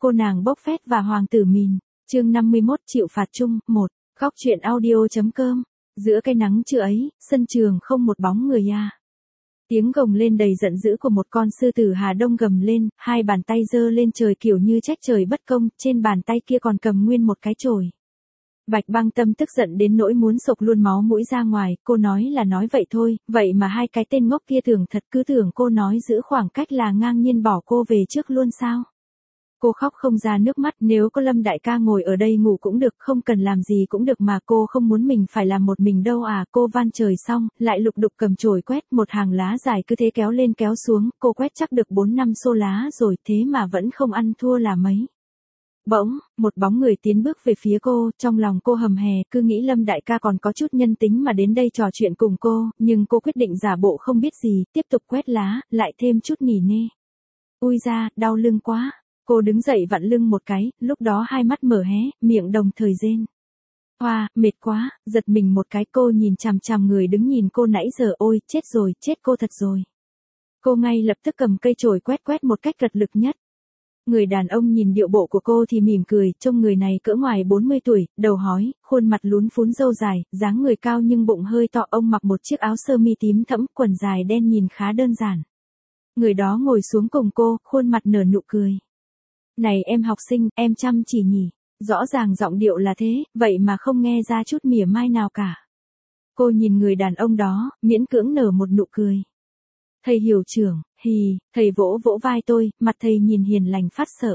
cô nàng bốc phét và hoàng tử mìn. Chương 51 chịu phạt chung, 1. Góc truyện audio.com. Giữa cái nắng trưa ấy, sân trường không một bóng người à. Tiếng gồng lên đầy giận dữ của một con sư tử Hà Đông gầm lên, hai bàn tay giơ lên trời kiểu như trách trời bất công, trên bàn tay kia còn cầm nguyên một cái chổi. Bạch Băng Tâm tức giận đến nỗi muốn sộc luôn máu mũi ra ngoài, cô nói là nói vậy thôi, vậy mà hai cái tên ngốc kia tưởng thật, cứ tưởng cô nói giữ khoảng cách là ngang nhiên bỏ cô về trước luôn sao. Cô khóc không ra nước mắt, nếu có Lâm đại ca ngồi ở đây ngủ cũng được, không cần làm gì cũng được mà cô không muốn mình phải làm một mình đâu à. Cô van trời xong, lại lục đục cầm chổi quét, một hàng lá dài cứ thế kéo lên kéo xuống, cô quét chắc được 4-5 xô lá rồi, thế mà vẫn không ăn thua là mấy. Bỗng, một bóng người tiến bước về phía cô, trong lòng cô hầm hè, cứ nghĩ Lâm đại ca còn có chút nhân tính mà đến đây trò chuyện cùng cô, nhưng cô quyết định giả bộ không biết gì, tiếp tục quét lá, lại thêm chút nỉ nê. Ui da, đau lưng quá. Cô đứng dậy vặn lưng một cái, lúc đó hai mắt mở hé, miệng đồng thời rên. Hoa, mệt quá, giật mình một cái, cô nhìn chằm chằm người đứng nhìn cô nãy giờ, ôi, chết rồi, chết cô thật rồi. Cô ngay lập tức cầm cây chổi quét một cách cật lực nhất. Người đàn ông nhìn điệu bộ của cô thì mỉm cười, trông người này cỡ ngoài 40 tuổi, đầu hói, khuôn mặt lún phún râu dài, dáng người cao nhưng bụng hơi to, ông mặc một chiếc áo sơ mi tím thẫm, quần dài đen nhìn khá đơn giản. Người đó ngồi xuống cùng cô, khuôn mặt nở nụ cười. Này em học sinh, em chăm chỉ nhỉ, rõ ràng giọng điệu là thế, vậy mà không nghe ra chút mỉa mai nào cả. Cô nhìn người đàn ông đó, miễn cưỡng nở một nụ cười. Thầy hiệu trưởng, hì, thầy vỗ vỗ vai tôi, mặt thầy nhìn hiền lành phát sợ.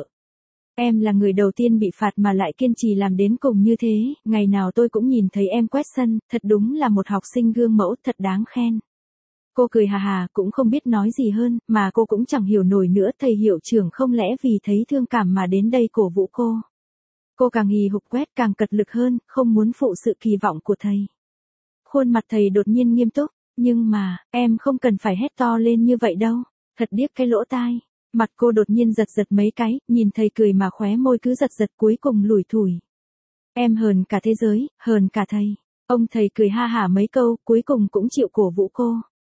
Em là người đầu tiên bị phạt mà lại kiên trì làm đến cùng như thế, ngày nào tôi cũng nhìn thấy em quét sân, thật đúng là một học sinh gương mẫu, thật đáng khen. Cô cười hà hà, cũng không biết nói gì hơn, mà cô cũng chẳng hiểu nổi nữa, thầy hiệu trưởng không lẽ vì thấy thương cảm mà đến đây cổ vũ cô. Cô càng hì hục quét càng cật lực hơn, không muốn phụ sự kỳ vọng của thầy. Khuôn mặt thầy đột nhiên nghiêm túc, nhưng mà, em không cần phải hét to lên như vậy đâu, thật điếc cái lỗ tai. Mặt cô đột nhiên giật mấy cái, nhìn thầy cười mà khóe môi cứ giật cuối cùng lủi thủi. Em hờn cả thế giới, hờn cả thầy. Ông thầy cười ha hả mấy câu, cuối cùng cũng chịu cổ vũ cô.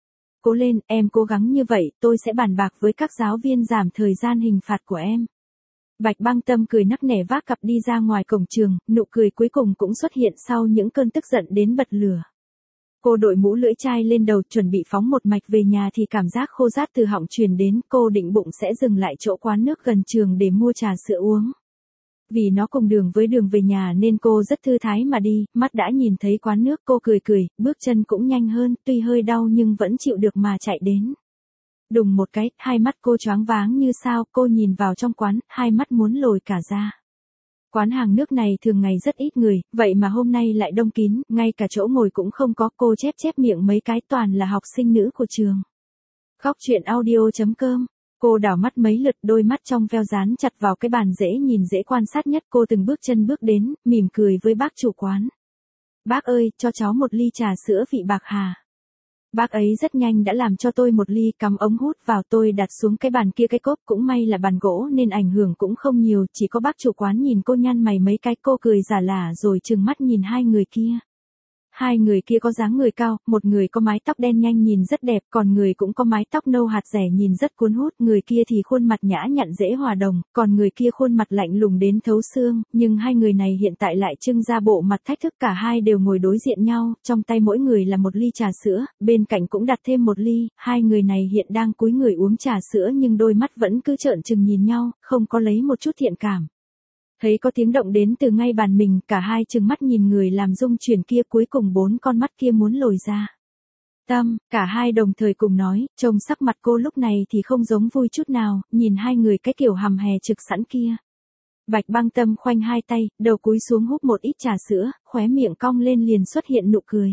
Cố lên, em cố gắng như vậy, tôi sẽ bàn bạc với các giáo viên giảm thời gian hình phạt của em. Bạch Băng Tâm cười nắc nẻ vác cặp đi ra ngoài cổng trường, nụ cười cuối cùng cũng xuất hiện sau những cơn tức giận đến bật lửa. Cô đội mũ lưỡi chai lên đầu chuẩn bị phóng một mạch về nhà thì cảm giác khô rát từ họng truyền đến, cô định bụng sẽ dừng lại chỗ quán nước gần trường để mua trà sữa uống. Vì nó cùng đường với đường về nhà nên cô rất thư thái mà đi, mắt đã nhìn thấy quán nước cô cười, bước chân cũng nhanh hơn, tuy hơi đau nhưng vẫn chịu được mà chạy đến. Đùng một cái, hai mắt cô choáng váng như sao, cô nhìn vào trong quán, hai mắt muốn lồi cả ra. Quán hàng nước này thường ngày rất ít người, vậy mà hôm nay lại đông kín, ngay cả chỗ ngồi cũng không có, cô chép miệng mấy cái toàn là học sinh nữ của trường. Góc truyện audio.com. Cô đảo mắt mấy lượt, đôi mắt trong veo dán chặt vào cái bàn dễ nhìn dễ quan sát nhất, cô từng bước chân bước đến, mỉm cười với bác chủ quán. Bác ơi, cho cháu một ly trà sữa vị bạc hà. Bác ấy rất nhanh đã làm cho tôi một ly, cắm ống hút vào, tôi đặt xuống cái bàn kia cái cốc, cũng may là bàn gỗ nên ảnh hưởng cũng không nhiều, chỉ có bác chủ quán nhìn cô nhăn mày mấy cái, cô cười giả lả rồi trừng mắt nhìn hai người kia. Hai người kia có dáng người cao, một người có mái tóc đen nhanh nhìn rất đẹp, còn người cũng có mái tóc nâu hạt rẻ nhìn rất cuốn hút, người kia thì khuôn mặt nhã nhặn dễ hòa đồng, còn người kia khuôn mặt lạnh lùng đến thấu xương, nhưng hai người này hiện tại lại trưng ra bộ mặt thách thức, cả hai đều ngồi đối diện nhau, trong tay mỗi người là một ly trà sữa, bên cạnh cũng đặt thêm một ly, hai người này hiện đang cúi người uống trà sữa nhưng đôi mắt vẫn cứ trợn trừng nhìn nhau, không có lấy một chút thiện cảm. Thấy có tiếng động đến từ ngay bàn mình, cả hai trừng mắt nhìn người làm rung chuyển kia, cuối cùng 4 con mắt kia muốn lồi ra. Tâm, cả hai đồng thời cùng nói, trông sắc mặt cô lúc này thì không giống vui chút nào, nhìn hai người cái kiểu hầm hè trực sẵn kia. Bạch Băng Tâm khoanh hai tay, đầu cúi xuống húp một ít trà sữa, khóe miệng cong lên liền xuất hiện nụ cười.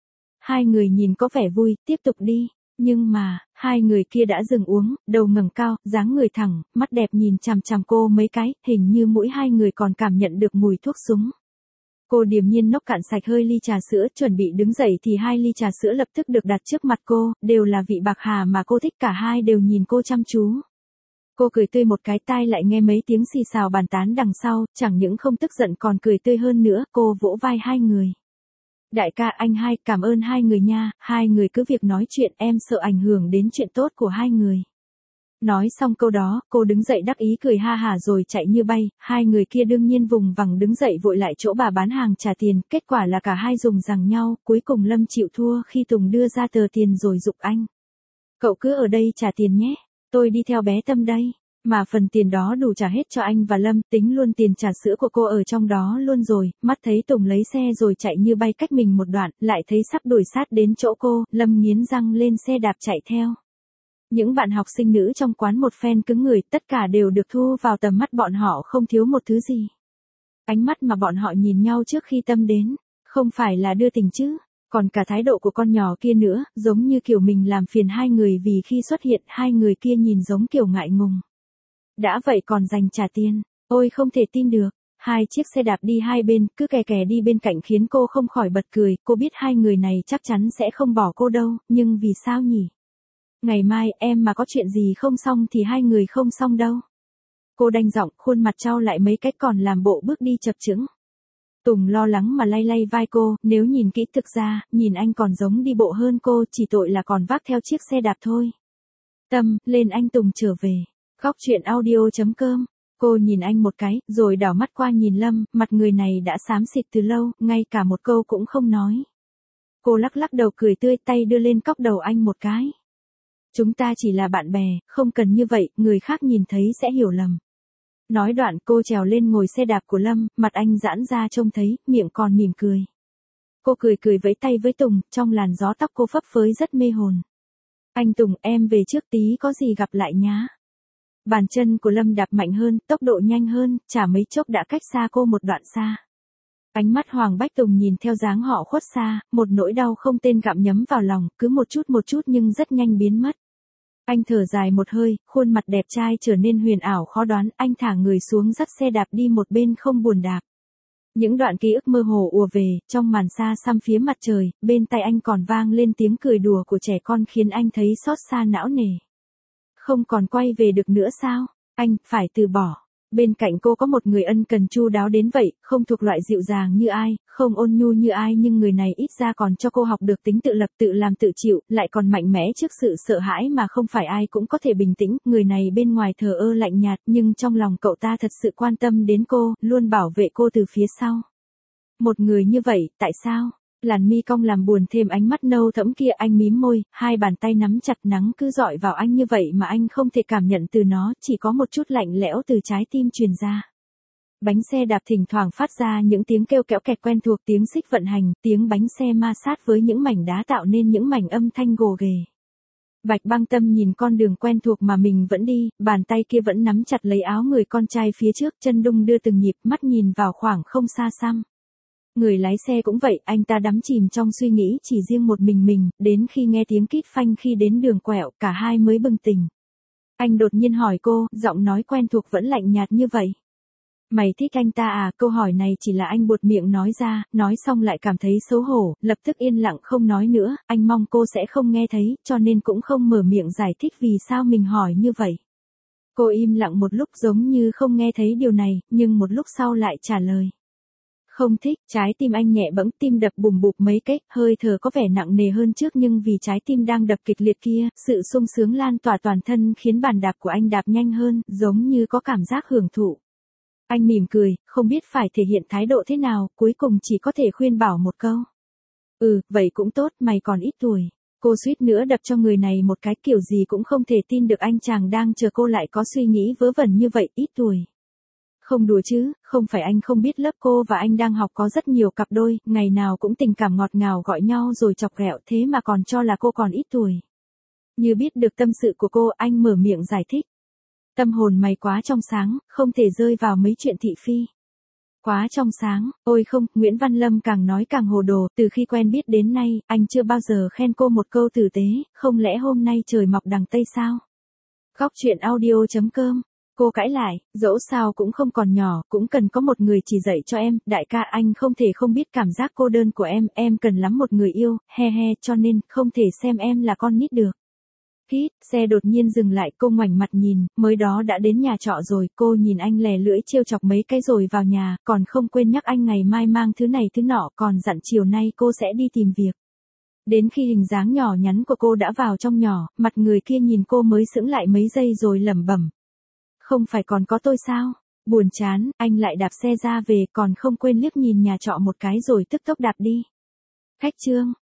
Hai người nhìn có vẻ vui, tiếp tục đi. Nhưng mà, hai người kia đã dừng uống, đầu ngẩng cao, dáng người thẳng, mắt đẹp nhìn chằm chằm cô mấy cái, hình như mũi hai người còn cảm nhận được mùi thuốc súng. Cô điềm nhiên nốc cạn sạch hơi ly trà sữa, chuẩn bị đứng dậy thì hai ly trà sữa lập tức được đặt trước mặt cô, đều là vị bạc hà mà cô thích, cả hai đều nhìn cô chăm chú. Cô cười tươi một cái, tai lại nghe mấy tiếng xì xào bàn tán đằng sau, chẳng những không tức giận còn cười tươi hơn nữa, cô vỗ vai hai người. Đại ca anh hai, cảm ơn hai người nha, hai người cứ việc nói chuyện, em sợ ảnh hưởng đến chuyện tốt của hai người. Nói xong câu đó, cô đứng dậy đắc ý cười ha hả rồi chạy như bay, hai người kia đương nhiên vùng vằng đứng dậy vội lại chỗ bà bán hàng trả tiền, kết quả là cả hai dùng giằng nhau, cuối cùng Lâm chịu thua khi Tùng đưa ra tờ tiền rồi giục anh. Cậu cứ ở đây trả tiền nhé, tôi đi theo bé Tâm đây. Mà phần tiền đó đủ trả hết cho anh và Lâm, tính luôn tiền trà sữa của cô ở trong đó luôn rồi, mắt thấy Tùng lấy xe rồi chạy như bay cách mình một đoạn, lại thấy sắp đuổi sát đến chỗ cô, Lâm nghiến răng lên xe đạp chạy theo. Những bạn học sinh nữ trong quán một phen cứng người, tất cả đều được thu vào tầm mắt bọn họ không thiếu một thứ gì. Ánh mắt mà bọn họ nhìn nhau trước khi Tâm đến, không phải là đưa tình chứ. Còn cả thái độ của con nhỏ kia nữa, giống như kiểu mình làm phiền hai người vì khi xuất hiện hai người kia nhìn giống kiểu ngại ngùng. Đã vậy còn dành trả tiền, ôi không thể tin được. Hai chiếc xe đạp đi hai bên, cứ kè kè đi bên cạnh khiến cô không khỏi bật cười, cô biết hai người này chắc chắn sẽ không bỏ cô đâu, nhưng vì sao nhỉ? Ngày mai em mà có chuyện gì không xong thì hai người không xong đâu. Cô đanh giọng, khuôn mặt trao lại mấy cách còn làm bộ bước đi chập chững. Tùng lo lắng mà lay lay vai cô, nếu nhìn kỹ thực ra, nhìn anh còn giống đi bộ hơn cô, chỉ tội là còn vác theo chiếc xe đạp thôi. Tâm, lên anh Tùng trở về. Góc chuyện audio.com. Cô nhìn anh một cái, rồi đảo mắt qua nhìn Lâm, mặt người này đã xám xịt từ lâu, ngay cả một câu cũng không nói. Cô lắc lắc đầu cười tươi, tay đưa lên cóc đầu anh một cái. Chúng ta chỉ là bạn bè, không cần như vậy, người khác nhìn thấy sẽ hiểu lầm. Nói đoạn cô trèo lên ngồi xe đạp của Lâm, mặt anh giãn ra trông thấy, miệng còn mỉm cười. Cô cười cười vẫy tay với Tùng, trong làn gió tóc cô phấp phới rất mê hồn. Anh Tùng, em về trước tí có gì gặp lại nhá. Bàn chân của Lâm đạp mạnh hơn, tốc độ nhanh hơn, chả mấy chốc đã cách xa cô một đoạn xa. Ánh mắt Hoàng Bách Tùng nhìn theo dáng họ khuất xa, một nỗi đau không tên gặm nhấm vào lòng, cứ một chút nhưng rất nhanh biến mất. Anh thở dài một hơi, khuôn mặt đẹp trai trở nên huyền ảo khó đoán, anh thả người xuống dắt xe đạp đi một bên không buồn đạp. Những đoạn ký ức mơ hồ ùa về, trong màn xa xăm phía mặt trời, bên tai anh còn vang lên tiếng cười đùa của trẻ con khiến anh thấy xót xa não nề. Không còn quay về được nữa sao? Anh, phải từ bỏ. Bên cạnh cô có một người ân cần chu đáo đến vậy, không thuộc loại dịu dàng như ai, không ôn nhu như ai nhưng người này ít ra còn cho cô học được tính tự lập tự làm tự chịu, lại còn mạnh mẽ trước sự sợ hãi mà không phải ai cũng có thể bình tĩnh, người này bên ngoài thờ ơ lạnh nhạt nhưng trong lòng cậu ta thật sự quan tâm đến cô, luôn bảo vệ cô từ phía sau. Một người như vậy, tại sao? Làn mi cong làm buồn thêm ánh mắt nâu thẫm kia, anh mím môi, hai bàn tay nắm chặt, nắng cứ dọi vào anh như vậy mà anh không thể cảm nhận từ nó, chỉ có một chút lạnh lẽo từ trái tim truyền ra. Bánh xe đạp thỉnh thoảng phát ra những tiếng kêu kéo kẹt quen thuộc, tiếng xích vận hành, tiếng bánh xe ma sát với những mảnh đá tạo nên những mảnh âm thanh gồ ghề. Bạch Băng Tâm nhìn con đường quen thuộc mà mình vẫn đi, bàn tay kia vẫn nắm chặt lấy áo người con trai phía trước, chân đung đưa từng nhịp, mắt nhìn vào khoảng không xa xăm. Người lái xe cũng vậy, anh ta đắm chìm trong suy nghĩ chỉ riêng một mình, đến khi nghe tiếng kít phanh khi đến đường quẹo, cả hai mới bừng tỉnh. Anh đột nhiên hỏi cô, giọng nói quen thuộc vẫn lạnh nhạt như vậy. Mày thích anh ta à? Câu hỏi này chỉ là anh buột miệng nói ra, nói xong lại cảm thấy xấu hổ, lập tức yên lặng không nói nữa, anh mong cô sẽ không nghe thấy, cho nên cũng không mở miệng giải thích vì sao mình hỏi như vậy. Cô im lặng một lúc giống như không nghe thấy điều này, nhưng một lúc sau lại trả lời. Không thích, trái tim anh nhẹ bẫng, tim đập bùm bụp mấy cái, hơi thở có vẻ nặng nề hơn trước nhưng vì trái tim đang đập kịch liệt kia, sự sung sướng lan tỏa toàn thân khiến bàn đạp của anh đạp nhanh hơn, giống như có cảm giác hưởng thụ. Anh mỉm cười, không biết phải thể hiện thái độ thế nào, cuối cùng chỉ có thể khuyên bảo một câu. Vậy cũng tốt, mày còn ít tuổi. Cô suýt nữa đập cho người này một cái, kiểu gì cũng không thể tin được anh chàng đang chờ cô lại có suy nghĩ vớ vẩn như vậy, ít tuổi. Không đùa chứ, không phải anh không biết lớp cô và anh đang học có rất nhiều cặp đôi, ngày nào cũng tình cảm ngọt ngào gọi nhau rồi chọc ghẹo, thế mà còn cho là cô còn ít tuổi. Như biết được tâm sự của cô, anh mở miệng giải thích. Tâm hồn mày quá trong sáng, không thể rơi vào mấy chuyện thị phi. Quá trong sáng, ôi không, Nguyễn Văn Lâm càng nói càng hồ đồ, từ khi quen biết đến nay, anh chưa bao giờ khen cô một câu tử tế, không lẽ hôm nay trời mọc đằng Tây sao? Góc chuyện audio.com. Cô cãi lại, dẫu sao cũng không còn nhỏ, cũng cần có một người chỉ dạy cho em, đại ca anh không thể không biết cảm giác cô đơn của em cần lắm một người yêu, cho nên, không thể xem em là con nít được. Hít, xe đột nhiên dừng lại, cô ngoảnh mặt nhìn, mới đó đã đến nhà trọ rồi, cô nhìn anh lè lưỡi trêu chọc mấy cái rồi vào nhà, còn không quên nhắc anh ngày mai mang thứ này thứ nọ, còn dặn chiều nay cô sẽ đi tìm việc. Đến khi hình dáng nhỏ nhắn của cô đã vào trong nhỏ, mặt người kia nhìn cô mới sững lại mấy giây rồi lẩm bẩm. Không phải còn có tôi sao? Buồn chán, anh lại đạp xe ra về còn không quên liếc nhìn nhà trọ một cái rồi tức tốc đạp đi. Khách Trương,